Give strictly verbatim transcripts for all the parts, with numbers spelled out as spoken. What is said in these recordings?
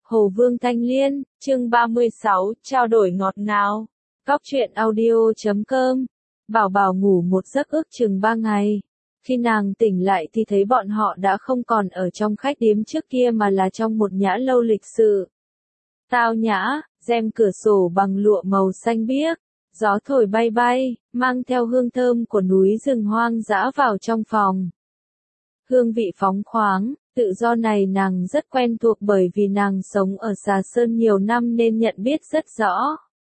Hồ Vương Thanh Liên, chương ba mươi sáu, trao đổi ngọt ngào. Cóc truyện audio chấm com. Bảo Bảo ngủ một giấc ước chừng ba ngày. Khi nàng tỉnh lại thì thấy bọn họ đã không còn ở trong khách điếm trước kia mà là trong một nhã lâu lịch sự. Tao nhã, rèm cửa sổ bằng lụa màu xanh biếc, gió thổi bay bay, mang theo hương thơm của núi rừng hoang dã vào trong phòng. Hương vị phóng khoáng, tự do này nàng rất quen thuộc bởi vì nàng sống ở Xà Sơn nhiều năm nên nhận biết rất rõ.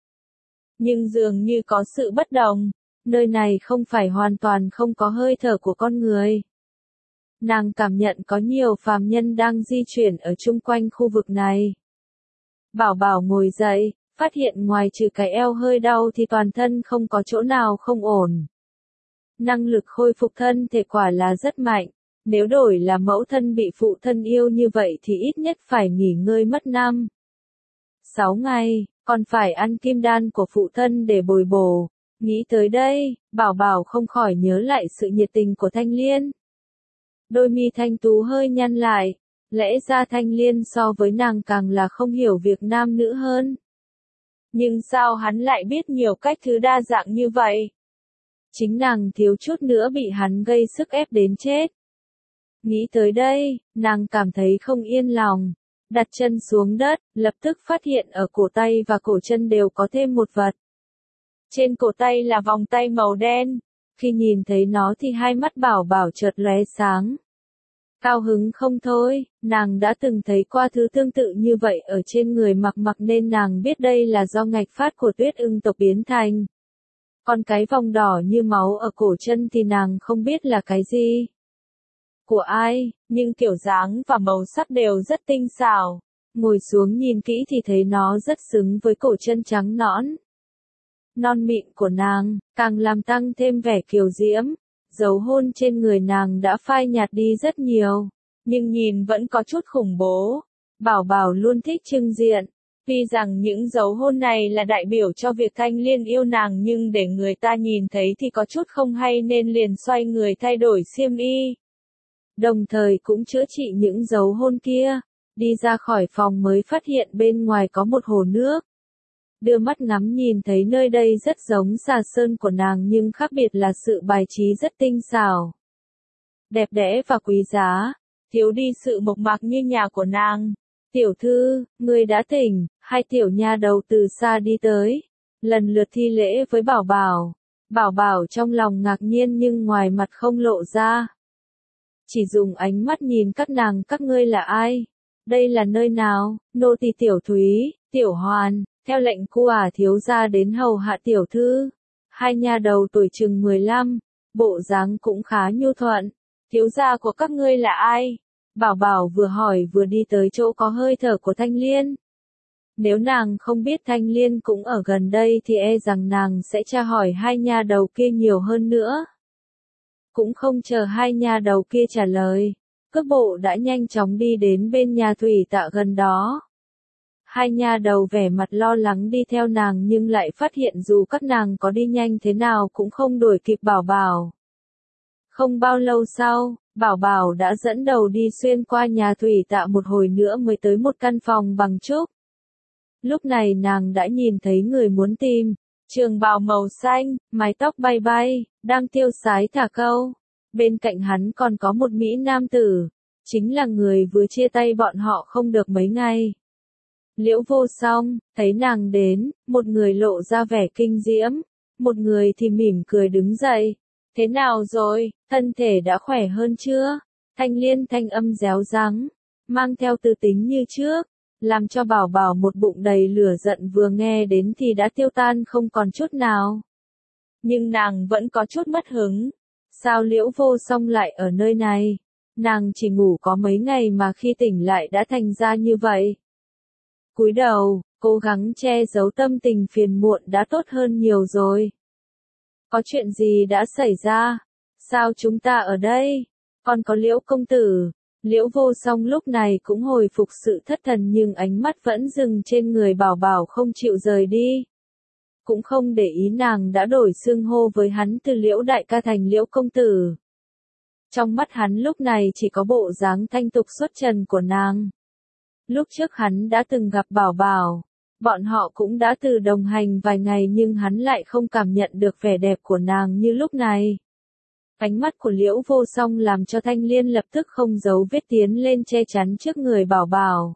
Nhưng dường như có sự bất đồng, nơi này không phải hoàn toàn không có hơi thở của con người. Nàng cảm nhận có nhiều phàm nhân đang di chuyển ở chung quanh khu vực này. Bảo Bảo ngồi dậy, phát hiện ngoài trừ cái eo hơi đau thì toàn thân không có chỗ nào không ổn. Năng lực khôi phục thân thể quả là rất mạnh. Nếu đổi là mẫu thân bị phụ thân yêu như vậy thì ít nhất phải nghỉ ngơi mất năm. Sáu ngày, còn phải ăn kim đan của phụ thân để bồi bổ. Nghĩ tới đây, Bảo Bảo không khỏi nhớ lại sự nhiệt tình của Thanh Liên. Đôi mi thanh tú hơi nhăn lại, lẽ ra Thanh Liên so với nàng càng là không hiểu việc nam nữ hơn. Nhưng sao hắn lại biết nhiều cách thứ đa dạng như vậy? Chính nàng thiếu chút nữa bị hắn gây sức ép đến chết. Nghĩ tới đây, nàng cảm thấy không yên lòng. Đặt chân xuống đất, lập tức phát hiện ở cổ tay và cổ chân đều có thêm một vật. Trên cổ tay là vòng tay màu đen. Khi nhìn thấy nó thì hai mắt Bảo Bảo chợt lóe sáng. Cao hứng không thôi, nàng đã từng thấy qua thứ tương tự như vậy ở trên người Mặc Mặc nên nàng biết đây là do ngạch phát của Tuyết Ưng tộc biến thành. Còn cái vòng đỏ như máu ở cổ chân thì nàng không biết là cái gì. Của ai, nhưng kiểu dáng và màu sắc đều rất tinh xảo. Ngồi xuống nhìn kỹ thì thấy nó rất xứng với cổ chân trắng nõn. Non mịn của nàng, càng làm tăng thêm vẻ kiều diễm. Dấu hôn trên người nàng đã phai nhạt đi rất nhiều, nhưng nhìn vẫn có chút khủng bố. Bảo Bảo luôn thích trưng diện. Tuy rằng những dấu hôn này là đại biểu cho việc Thanh Liên yêu nàng nhưng để người ta nhìn thấy thì có chút không hay nên liền xoay người thay đổi xiêm y. Đồng thời cũng chữa trị những dấu hôn kia, đi ra khỏi phòng mới phát hiện bên ngoài có một hồ nước. Đưa mắt ngắm nhìn thấy nơi đây rất giống Xà Sơn của nàng nhưng khác biệt là sự bài trí rất tinh xảo. Đẹp đẽ và quý giá, thiếu đi sự mộc mạc như nhà của nàng. Tiểu thư, ngươi đã tỉnh, hai tiểu nha đầu từ xa đi tới, lần lượt thi lễ với Bảo Bảo. Bảo Bảo trong lòng ngạc nhiên nhưng ngoài mặt không lộ ra. Chỉ dùng ánh mắt nhìn các nàng các ngươi là ai? Đây là nơi nào? Nô tỳ Tiểu Thúy, Tiểu Hoàn, theo lệnh cu ả thiếu gia đến hầu hạ tiểu thư. Hai nha đầu tuổi chừng mười lăm, bộ dáng cũng khá nhu thuận. Thiếu gia của các ngươi là ai? Bảo Bảo vừa hỏi vừa đi tới chỗ có hơi thở của Thanh Liên. Nếu nàng không biết Thanh Liên cũng ở gần đây thì e rằng nàng sẽ tra hỏi hai nha đầu kia nhiều hơn nữa. Cũng không chờ hai nha đầu kia trả lời, cước bộ đã nhanh chóng đi đến bên nhà thủy tạ gần đó. Hai nha đầu vẻ mặt lo lắng đi theo nàng nhưng lại phát hiện dù các nàng có đi nhanh thế nào cũng không đuổi kịp Bảo Bảo. Không bao lâu sau, Bảo Bảo đã dẫn đầu đi xuyên qua nhà thủy tạ một hồi nữa mới tới một căn phòng bằng trúc. Lúc này nàng đã nhìn thấy người muốn tìm, trường bào màu xanh, mái tóc bay bay, đang tiêu sái thả câu. Bên cạnh hắn còn có một mỹ nam tử, chính là người vừa chia tay bọn họ không được mấy ngày. Liễu Vô Song, thấy nàng đến, một người lộ ra vẻ kinh diễm, một người thì mỉm cười đứng dậy. Thế nào rồi, thân thể đã khỏe hơn chưa? Thanh Liên thanh âm réo rắng, mang theo tư tính như trước, làm cho Bảo Bảo một bụng đầy lửa giận vừa nghe đến thì đã tiêu tan không còn chút nào. Nhưng nàng vẫn có chút mất hứng. Sao Liễu Vô Song lại ở nơi này? Nàng chỉ ngủ có mấy ngày mà khi tỉnh lại đã thành ra như vậy. Cúi đầu, cố gắng che giấu tâm tình phiền muộn đã tốt hơn nhiều rồi. Có chuyện gì đã xảy ra? Sao chúng ta ở đây? Còn có Liễu công tử. Liễu Vô Song lúc này cũng hồi phục sự thất thần nhưng ánh mắt vẫn dừng trên người Bảo Bảo không chịu rời đi. Cũng không để ý nàng đã đổi xưng hô với hắn từ Liễu đại ca thành Liễu công tử. Trong mắt hắn lúc này chỉ có bộ dáng thanh tục xuất trần của nàng. Lúc trước hắn đã từng gặp Bảo Bảo, bọn họ cũng đã từ đồng hành vài ngày nhưng hắn lại không cảm nhận được vẻ đẹp của nàng như lúc này. Ánh mắt của Liễu Vô Song làm cho Thanh Liên lập tức không giấu vết tiến lên che chắn trước người Bảo Bảo.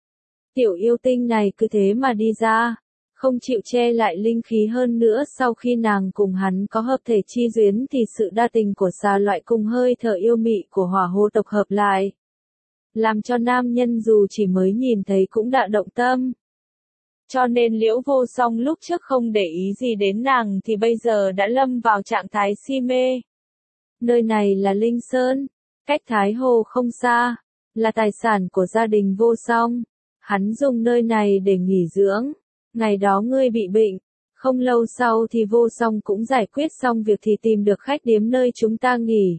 Tiểu yêu tinh này cứ thế mà đi ra, không chịu che lại linh khí hơn nữa. Sau khi nàng cùng hắn có hợp thể chi duyên thì sự đa tình của xà loại cùng hơi thở yêu mị của hỏa hô tộc hợp lại, làm cho nam nhân dù chỉ mới nhìn thấy cũng đã động tâm. Cho nên Liễu Vô Song lúc trước không để ý gì đến nàng thì bây giờ đã lâm vào trạng thái si mê. Nơi này là Linh Sơn, cách Thái Hồ không xa, là tài sản của gia đình Vô Song. Hắn dùng nơi này để nghỉ dưỡng. Ngày đó ngươi bị bệnh, không lâu sau thì Vô Song cũng giải quyết xong việc thì tìm được khách điếm nơi chúng ta nghỉ.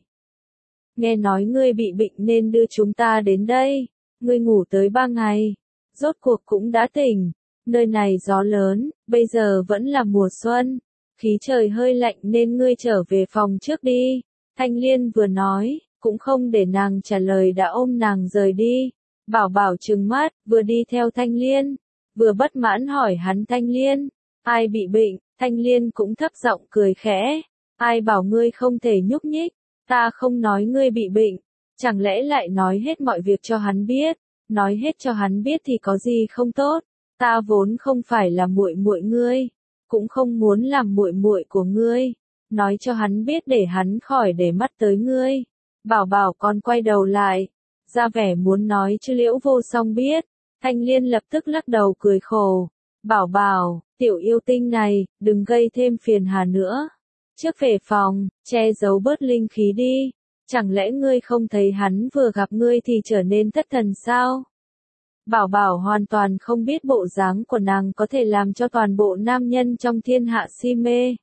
Nghe nói ngươi bị bệnh nên đưa chúng ta đến đây, ngươi ngủ tới ba ngày, rốt cuộc cũng đã tỉnh. Nơi này gió lớn, bây giờ vẫn là mùa xuân, khí trời hơi lạnh nên ngươi trở về phòng trước đi. Thanh Liên vừa nói, cũng không để nàng trả lời đã ôm nàng rời đi. Bảo Bảo trừng mắt, vừa đi theo Thanh Liên, vừa bất mãn hỏi hắn Thanh Liên, ai bị bệnh? Thanh Liên cũng thấp giọng cười khẽ, ai bảo ngươi không thể nhúc nhích, ta không nói ngươi bị bệnh, chẳng lẽ lại nói hết mọi việc cho hắn biết, nói hết cho hắn biết thì có gì không tốt, ta vốn không phải là muội muội ngươi, cũng không muốn làm muội muội của ngươi, nói cho hắn biết để hắn khỏi để mắt tới ngươi. Bảo Bảo còn quay đầu lại, ra vẻ muốn nói cho Liễu Vô Song biết. Thanh Liên lập tức lắc đầu cười khổ. Bảo Bảo, tiểu yêu tinh này, đừng gây thêm phiền hà nữa. Trước về phòng, che giấu bớt linh khí đi. Chẳng lẽ ngươi không thấy hắn vừa gặp ngươi thì trở nên thất thần sao? Bảo Bảo hoàn toàn không biết bộ dáng của nàng có thể làm cho toàn bộ nam nhân trong thiên hạ si mê.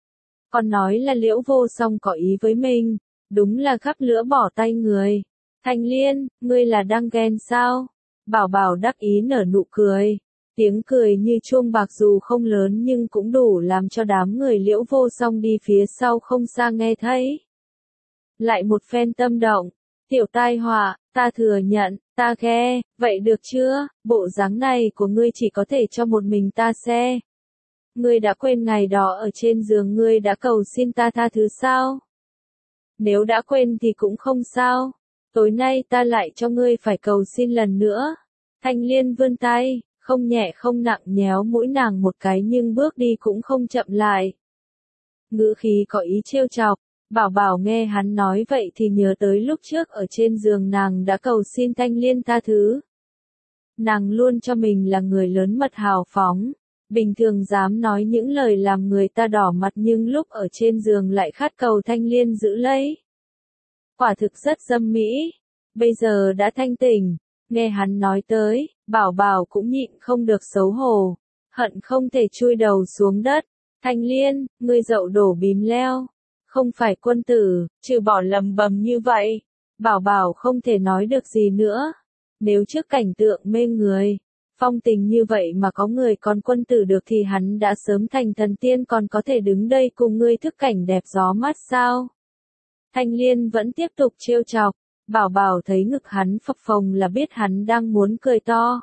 Còn nói là Liễu Vô Song có ý với mình, đúng là gắp lửa bỏ tay người. Thanh Liên, ngươi là đang ghen sao? Bảo Bảo đắc ý nở nụ cười. Tiếng cười như chuông bạc dù không lớn nhưng cũng đủ làm cho đám người Liễu Vô Song đi phía sau không xa nghe thấy. Lại một phen tâm động. Tiểu tai họa, ta thừa nhận, ta ghe, vậy được chưa? Bộ dáng này của ngươi chỉ có thể cho một mình ta xe. Ngươi đã quên ngày đó ở trên giường ngươi đã cầu xin ta tha thứ sao? Nếu đã quên thì cũng không sao. Tối nay ta lại cho ngươi phải cầu xin lần nữa. Thanh Liên vươn tay, không nhẹ không nặng nhéo mũi nàng một cái nhưng bước đi cũng không chậm lại. Ngữ khí có ý trêu chọc. Bảo Bảo nghe hắn nói vậy thì nhớ tới lúc trước ở trên giường nàng đã cầu xin Thanh Liên tha thứ. Nàng luôn cho mình là người lớn mật hào phóng, bình thường dám nói những lời làm người ta đỏ mặt nhưng lúc ở trên giường lại khát cầu Thanh Liên giữ lấy. Quả thực rất dâm mỹ, bây giờ đã thanh tỉnh, nghe hắn nói tới, Bảo Bảo cũng nhịn không được xấu hổ, hận không thể chui đầu xuống đất. Thanh Liên, ngươi dậu đổ bìm leo. Không phải quân tử, trừ bỏ lầm bầm như vậy. Bảo Bảo không thể nói được gì nữa. Nếu trước cảnh tượng mê người, phong tình như vậy mà có người còn quân tử được thì hắn đã sớm thành thần tiên còn có thể đứng đây cùng ngươi thức cảnh đẹp gió mát sao. Thanh Liên vẫn tiếp tục trêu chọc. Bảo Bảo thấy ngực hắn phập phồng là biết hắn đang muốn cười to.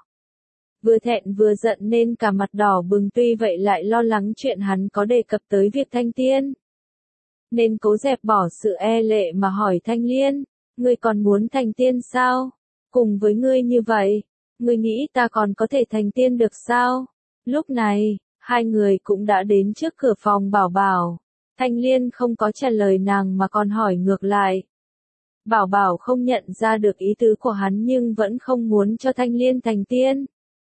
Vừa thẹn vừa giận nên cả mặt đỏ bừng, tuy vậy lại lo lắng chuyện hắn có đề cập tới việc thanh tiên. Nên cố dẹp bỏ sự e lệ mà hỏi Thanh Liên, ngươi còn muốn thành tiên sao? Cùng với ngươi như vậy, ngươi nghĩ ta còn có thể thành tiên được sao? Lúc này, hai người cũng đã đến trước cửa phòng Bảo Bảo. Thanh Liên không có trả lời nàng mà còn hỏi ngược lại. Bảo Bảo không nhận ra được ý tứ của hắn nhưng vẫn không muốn cho Thanh Liên thành tiên.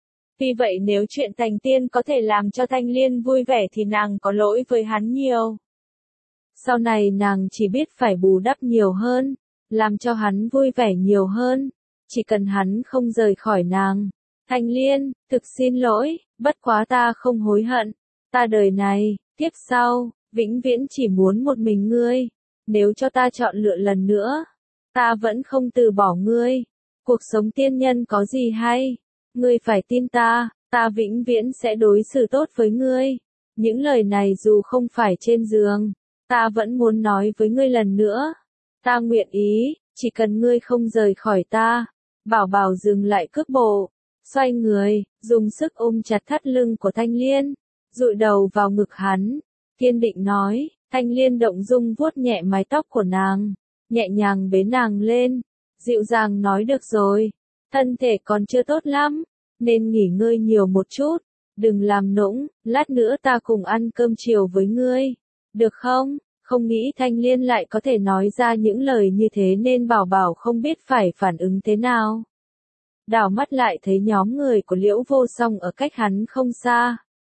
Vì vậy nếu chuyện thành tiên có thể làm cho Thanh Liên vui vẻ thì nàng có lỗi với hắn nhiều. Sau này nàng chỉ biết phải bù đắp nhiều hơn, làm cho hắn vui vẻ nhiều hơn, chỉ cần hắn không rời khỏi nàng. Thanh Liên, thực xin lỗi, bất quá ta không hối hận, ta đời này, kiếp sau, vĩnh viễn chỉ muốn một mình ngươi, nếu cho ta chọn lựa lần nữa, ta vẫn không từ bỏ ngươi. Cuộc sống tiên nhân có gì hay, ngươi phải tin ta, ta vĩnh viễn sẽ đối xử tốt với ngươi. Những lời này dù không phải trên giường, ta vẫn muốn nói với ngươi lần nữa. Ta nguyện ý, chỉ cần ngươi không rời khỏi ta. Bảo Bảo dừng lại cước bộ, xoay người, dùng sức ôm chặt thắt lưng của Thanh Liên, dụi đầu vào ngực hắn, kiên định nói. Thanh Liên động dung vuốt nhẹ mái tóc của nàng, nhẹ nhàng bế nàng lên, dịu dàng nói được rồi, thân thể còn chưa tốt lắm, nên nghỉ ngơi nhiều một chút, đừng làm nũng, lát nữa ta cùng ăn cơm chiều với ngươi, được không? Không nghĩ Thanh Liên lại có thể nói ra những lời như thế nên Bảo Bảo không biết phải phản ứng thế nào. Đảo mắt lại thấy nhóm người của Liễu Vô Song ở cách hắn không xa.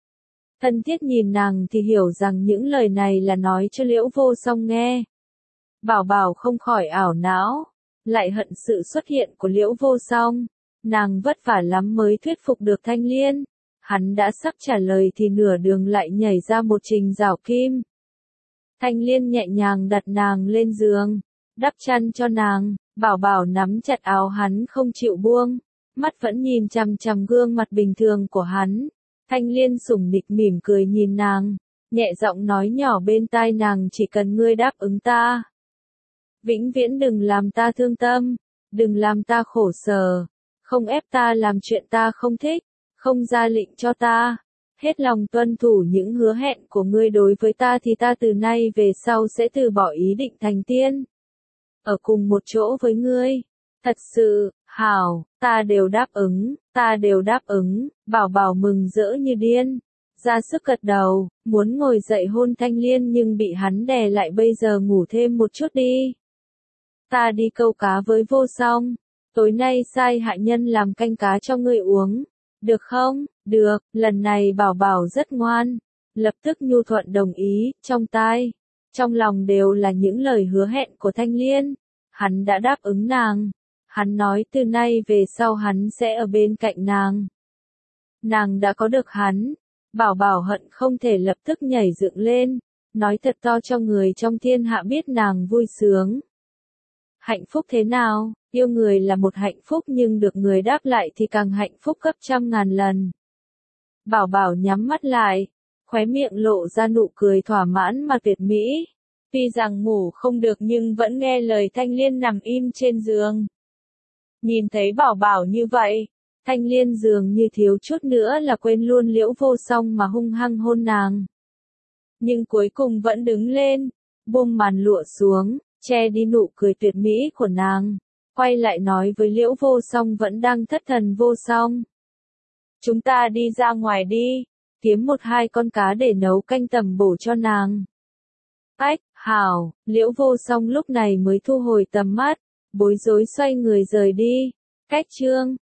Thân thiết nhìn nàng thì hiểu rằng những lời này là nói cho Liễu Vô Song nghe. Bảo Bảo không khỏi ảo não, lại hận sự xuất hiện của Liễu Vô Song. Nàng vất vả lắm mới thuyết phục được Thanh Liên. Hắn đã sắp trả lời thì nửa đường lại nhảy ra một Trình Giảo Kim. Thanh Liên nhẹ nhàng đặt nàng lên giường, đắp chăn cho nàng, Bảo Bảo nắm chặt áo hắn không chịu buông, mắt vẫn nhìn chằm chằm gương mặt bình thường của hắn. Thanh Liên sủng nịch mỉm cười nhìn nàng, nhẹ giọng nói nhỏ bên tai nàng, chỉ cần ngươi đáp ứng ta. Vĩnh viễn đừng làm ta thương tâm, đừng làm ta khổ sở, không ép ta làm chuyện ta không thích, không ra lệnh cho ta. Hết lòng tuân thủ những hứa hẹn của ngươi đối với ta thì ta từ nay về sau sẽ từ bỏ ý định thành tiên. Ở cùng một chỗ với ngươi. Thật sự, hảo, ta đều đáp ứng, ta đều đáp ứng, Bảo Bảo mừng rỡ như điên. Ra sức gật đầu, muốn ngồi dậy hôn Thanh Liên nhưng bị hắn đè lại, bây giờ ngủ thêm một chút đi. Ta đi câu cá với Vô Song, tối nay sai hạ nhân làm canh cá cho ngươi uống. Được không? Được, lần này Bảo Bảo rất ngoan, lập tức nhu thuận đồng ý, trong tai, trong lòng đều là những lời hứa hẹn của Thanh Liên. Hắn đã đáp ứng nàng, hắn nói từ nay về sau hắn sẽ ở bên cạnh nàng. Nàng đã có được hắn, Bảo Bảo hận không thể lập tức nhảy dựng lên, nói thật to cho người trong thiên hạ biết nàng vui sướng. Hạnh phúc thế nào? Yêu người là một hạnh phúc nhưng được người đáp lại thì càng hạnh phúc gấp trăm ngàn lần. Bảo Bảo nhắm mắt lại, khóe miệng lộ ra nụ cười thỏa mãn mà tuyệt mỹ. Tuy rằng ngủ không được nhưng vẫn nghe lời Thanh Liên nằm im trên giường. Nhìn thấy Bảo Bảo như vậy, Thanh Liên dường như thiếu chút nữa là quên luôn Liễu Vô Song mà hung hăng hôn nàng. Nhưng cuối cùng vẫn đứng lên, buông màn lụa xuống, che đi nụ cười tuyệt mỹ của nàng. Quay lại nói với Liễu Vô Song vẫn đang thất thần. Vô Song, chúng ta đi ra ngoài đi, kiếm một hai con cá để nấu canh tầm bổ cho nàng. Ách, hảo, Liễu Vô Song lúc này mới thu hồi tầm mắt, bối rối xoay người rời đi. Cách chương